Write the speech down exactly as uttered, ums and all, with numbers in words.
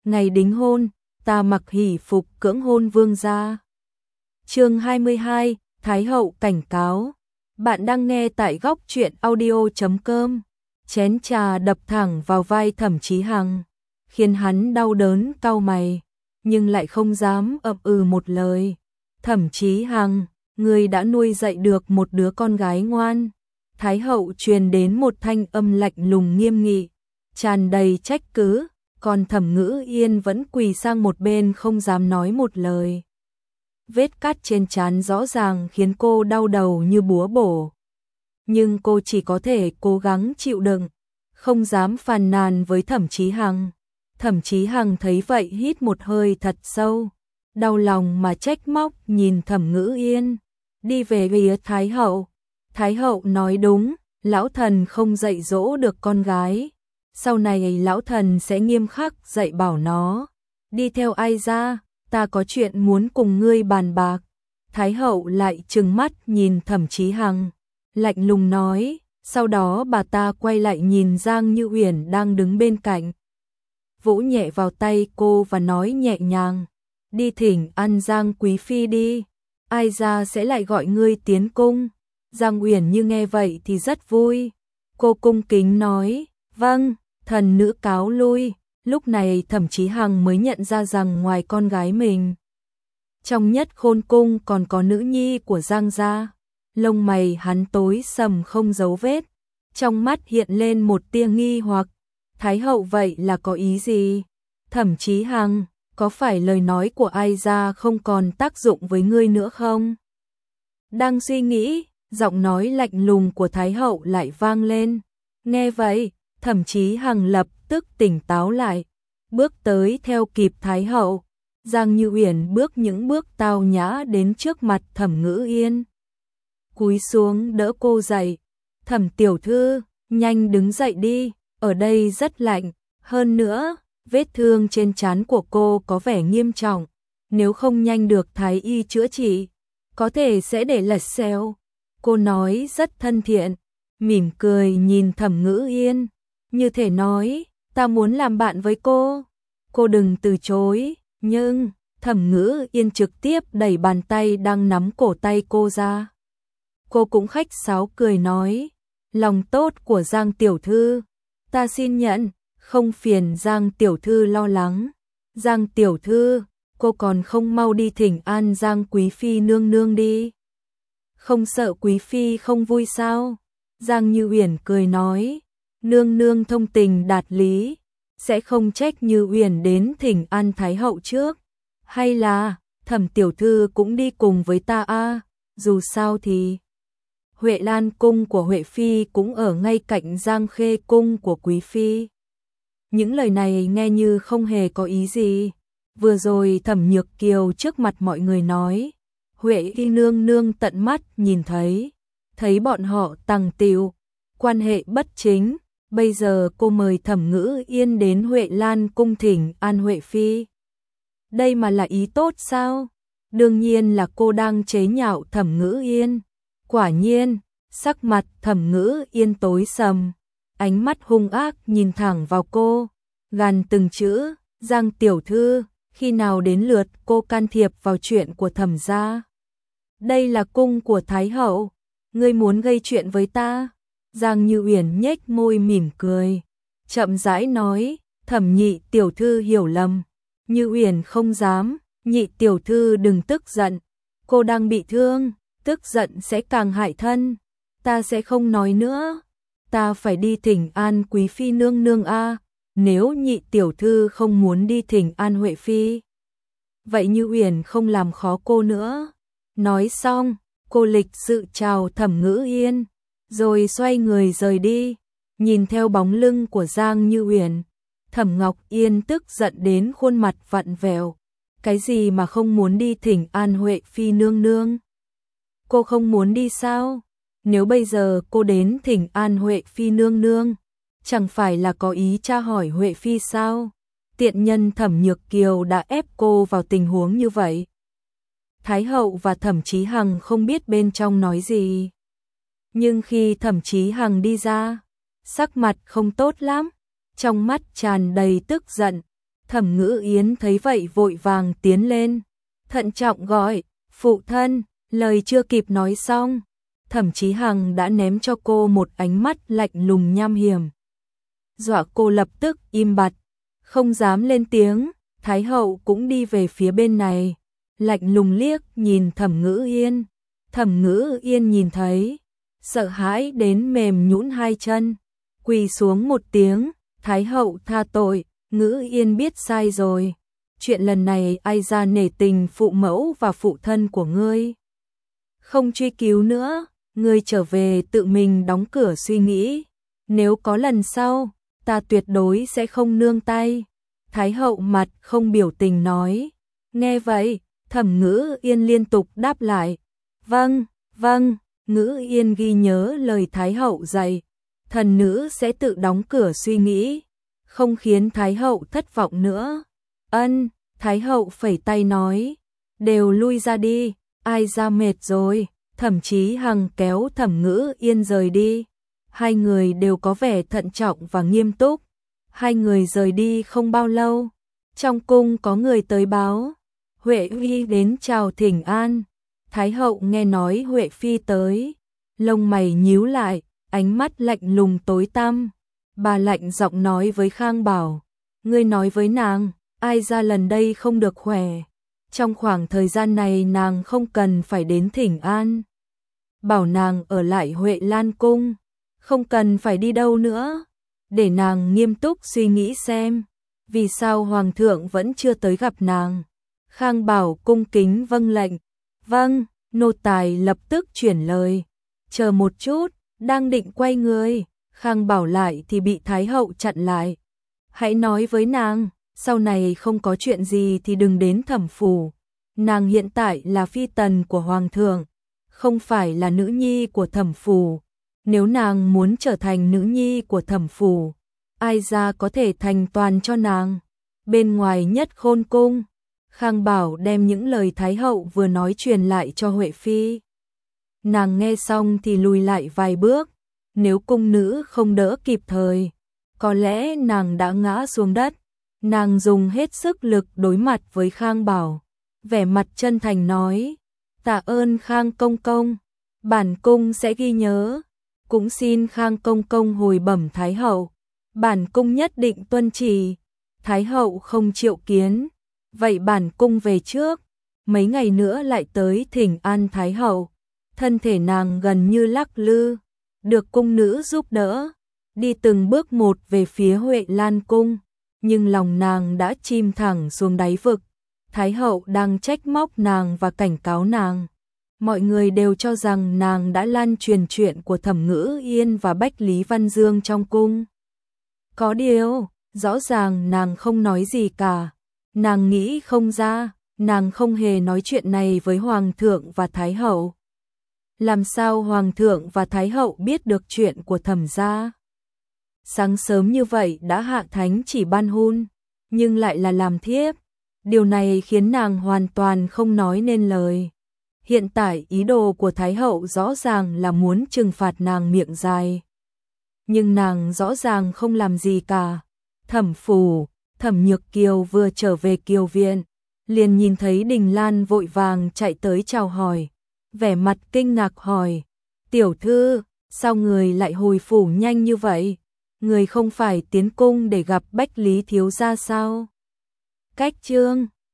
ngày đính hôn, ta mặc hỷ phục cưỡng hôn vương gia. Chương hai mươi hai, Thái hậu cảnh cáo. Bạn đang nghe tại góc truyện audio chấm com. Chén trà đập thẳng vào vai Thẩm Chí Hằng, khiến hắn đau đớn cau mày, nhưng lại không dám ậm ừ một lời. Thẩm Chí Hằng, ngươi đã nuôi dạy được một đứa con gái ngoan. Thái hậu truyền đến một thanh âm lạnh lùng nghiêm nghị, tràn đầy trách cứ, còn Thẩm Ngữ Yên vẫn quỳ sang một bên không dám nói một lời. Vết cắt trên trán rõ ràng khiến cô đau đầu như búa bổ. Nhưng cô chỉ có thể cố gắng chịu đựng, không dám phàn nàn với Thẩm Chí Hằng. Thẩm Chí Hằng thấy vậy hít một hơi thật sâu, đau lòng mà trách móc nhìn Thẩm Ngữ Yên, đi về phía Thái hậu. Thái hậu nói đúng, lão thần không dạy dỗ được con gái, sau này lão thần sẽ nghiêm khắc dạy bảo nó. Đi theo ai ra, ta có chuyện muốn cùng ngươi bàn bạc. Thái hậu lại trừng mắt nhìn Thẩm Chí Hằng, lạnh lùng nói, sau đó bà ta quay lại nhìn Giang Như Uyển đang đứng bên cạnh, vỗ nhẹ vào tay cô và nói nhẹ nhàng, đi thỉnh ăn Giang quý phi đi, ai ra sẽ lại gọi ngươi tiến cung. Giang Uyển như nghe vậy thì rất vui, cô cung kính nói, vâng, thần nữ cáo lui. Lúc này Thẩm Chí Hằng mới nhận ra rằng ngoài con gái mình, trong Nhất Khôn cung còn có nữ nhi của Giang gia. Lông mày hắn tối sầm không dấu vết, trong mắt hiện lên một tia nghi hoặc. Thái hậu vậy là có ý gì? Thẩm Chí Hằng, có phải lời nói của ai ra không còn tác dụng với ngươi nữa không? Đang suy nghĩ, giọng nói lạnh lùng của Thái hậu lại vang lên. Nghe vậy, Thẩm Chí Hằng lập tức tỉnh táo lại, bước tới theo kịp Thái hậu. Giang Như Uyển bước những bước tao nhã đến trước mặt Thẩm Ngữ Yên, cúi xuống đỡ cô dậy. Thẩm tiểu thư, nhanh đứng dậy đi, ở đây rất lạnh, hơn nữa, vết thương trên trán của cô có vẻ nghiêm trọng, nếu không nhanh được thái y chữa trị, có thể sẽ để lệch xẹo. Cô nói rất thân thiện, mỉm cười nhìn Thẩm Ngữ Yên, như thể nói, ta muốn làm bạn với cô, cô đừng từ chối. Nhưng Thẩm Ngữ Yên trực tiếp đẩy bàn tay đang nắm cổ tay cô ra. Cô cũng khách sáo cười nói, lòng tốt của Giang tiểu thư, ta xin nhận, không phiền Giang tiểu thư lo lắng. Giang tiểu thư, cô còn không mau đi thỉnh an Giang quý phi nương nương đi. Không sợ quý phi không vui sao? Giang Như Uyển cười nói, nương nương thông tình đạt lý, sẽ không trách Như Uyển đến thỉnh an Thái hậu trước. Hay là, Thẩm tiểu thư cũng đi cùng với ta a, dù sao thì Huệ Lan cung của Huệ phi cũng ở ngay cạnh Giang Khê cung của quý phi. Những lời này nghe như không hề có ý gì. Vừa rồi Thẩm Nhược Kiều trước mặt mọi người nói, Huệ y nương nương tận mắt nhìn thấy, thấy bọn họ tằng tiệu, quan hệ bất chính. Bây giờ cô mời Thẩm Ngữ Yên đến Huệ Lan cung thỉnh an Huệ phi. Đây mà là ý tốt sao? Đương nhiên là cô đang chế nhạo Thẩm Ngữ Yên. Quả nhiên, sắc mặt Thẩm Ngữ Yên tối sầm, ánh mắt hung ác nhìn thẳng vào cô, gằn từng chữ, Giang tiểu thư, khi nào đến lượt cô can thiệp vào chuyện của Thẩm gia? Đây là cung của Thái hậu, ngươi muốn gây chuyện với ta? Giang Như Uyển nhếch môi mỉm cười, chậm rãi nói, Thẩm nhị tiểu thư hiểu lầm. Như Uyển không dám, nhị tiểu thư đừng tức giận, cô đang bị thương, tức giận sẽ càng hại thân. Ta sẽ không nói nữa, ta phải đi thỉnh an quý phi nương nương a. Nếu nhị tiểu thư không muốn đi thỉnh an Huệ phi, vậy Như Uyển không làm khó cô nữa. Nói xong, cô lịch sự chào Thẩm Ngữ Yên, rồi xoay người rời đi. Nhìn theo bóng lưng của Giang Như Uyển, Thẩm Ngọc Yên tức giận đến khuôn mặt vặn vẹo. Cái gì mà không muốn đi thỉnh an Huệ phi nương nương? Cô không muốn đi sao? Nếu bây giờ cô đến thỉnh an Huệ phi nương nương, chẳng phải là có ý tra hỏi Huệ phi sao? Tiện nhân Thẩm Nhược Kiều đã ép cô vào tình huống như vậy. Thái hậu và Thẩm Chí Hằng không biết bên trong nói gì. Nhưng khi Thẩm Chí Hằng đi ra, sắc mặt không tốt lắm, trong mắt tràn đầy tức giận. Thẩm Ngữ Yến thấy vậy vội vàng tiến lên, thận trọng gọi, phụ thân, lời chưa kịp nói xong, Thẩm Chí Hằng đã ném cho cô một ánh mắt lạnh lùng nham hiểm. Dọa cô lập tức im bặt, không dám lên tiếng. Thái hậu cũng đi về phía bên này, lạnh lùng liếc nhìn Thẩm Ngữ Yên. Thẩm Ngữ Yên nhìn thấy, sợ hãi đến mềm nhũn hai chân, quỳ xuống một tiếng, Thái hậu tha tội, Ngữ Yên biết sai rồi. Chuyện lần này ai ra nể tình phụ mẫu và phụ thân của ngươi. Không truy cứu nữa, ngươi trở về tự mình đóng cửa suy nghĩ. Nếu có lần sau, ta tuyệt đối sẽ không nương tay. Thái hậu mặt không biểu tình nói. Nghe vậy, Thẩm Ngữ Yên liên tục đáp lại. Vâng, vâng, Ngữ Yên ghi nhớ lời Thái hậu dạy. Thần nữ sẽ tự đóng cửa suy nghĩ, không khiến Thái hậu thất vọng nữa. Ân, Thái hậu phẩy tay nói. Đều lui ra đi, ai ra mệt rồi. Thẩm Chí Hằng kéo Thẩm Ngữ Yên rời đi. Hai người đều có vẻ thận trọng và nghiêm túc. Hai người rời đi không bao lâu, trong cung có người tới báo, Huệ Phi đến chào thỉnh an. Thái hậu nghe nói Huệ Phi tới, lông mày nhíu lại, ánh mắt lạnh lùng tối tăm. Bà lạnh giọng nói với Khang Bảo, ngươi nói với nàng, ai ra lần đây không được khỏe. Trong khoảng thời gian này nàng không cần phải đến thỉnh an. Bảo nàng ở lại Huệ Lan cung, không cần phải đi đâu nữa. Để nàng nghiêm túc suy nghĩ xem, vì sao hoàng thượng vẫn chưa tới gặp nàng. Khang Bảo cung kính vâng lệnh. Vâng, nô tài lập tức chuyển lời. Chờ một chút, đang định quay người, Khang Bảo lại thì bị Thái hậu chặn lại. Hãy nói với nàng, sau này không có chuyện gì thì đừng đến Thẩm phủ. Nàng hiện tại là phi tần của hoàng thượng, không phải là nữ nhi của Thẩm phủ. Nếu nàng muốn trở thành nữ nhi của Thẩm phủ, ai ra có thể thành toàn cho nàng. Bên ngoài Nhất Khôn cung, Khang Bảo đem những lời Thái hậu vừa nói truyền lại cho Huệ Phi. Nàng nghe xong thì lùi lại vài bước, nếu cung nữ không đỡ kịp thời, có lẽ nàng đã ngã xuống đất. Nàng dùng hết sức lực đối mặt với Khang Bảo, vẻ mặt chân thành nói, tạ ơn Khang công công, bản cung sẽ ghi nhớ. Cũng xin Khang công công hồi bẩm Thái hậu, bản cung nhất định tuân chỉ. Thái hậu không triệu kiến, vậy bản cung về trước, mấy ngày nữa lại tới thỉnh an Thái hậu. Thân thể nàng gần như lắc lư, được cung nữ giúp đỡ, đi từng bước một về phía Huệ Lan cung, nhưng lòng nàng đã chìm thẳng xuống đáy vực. Thái hậu đang trách móc nàng và cảnh cáo nàng. Mọi người đều cho rằng nàng đã lan truyền chuyện của Thẩm Ngữ Yên và Bách Lý Văn Dương trong cung. Có điều, rõ ràng nàng không nói gì cả. Nàng nghĩ không ra, nàng không hề nói chuyện này với Hoàng thượng và Thái hậu. Làm sao Hoàng thượng và Thái hậu biết được chuyện của Thẩm gia? Sáng sớm như vậy đã hạ thánh chỉ ban hôn, nhưng lại là làm thiếp. Điều này khiến nàng hoàn toàn không nói nên lời. Hiện tại ý đồ của Thái hậu rõ ràng là muốn trừng phạt nàng miệng dài. Nhưng nàng rõ ràng không làm gì cả. Thẩm phủ, Thẩm Nhược Kiều vừa trở về Kiều viện, liền nhìn thấy Đình Lan vội vàng chạy tới chào hỏi. Vẻ mặt kinh ngạc hỏi, tiểu thư, sao người lại hồi phủ nhanh như vậy? Người không phải tiến cung để gặp Bách Lý thiếu gia sao? Cách chương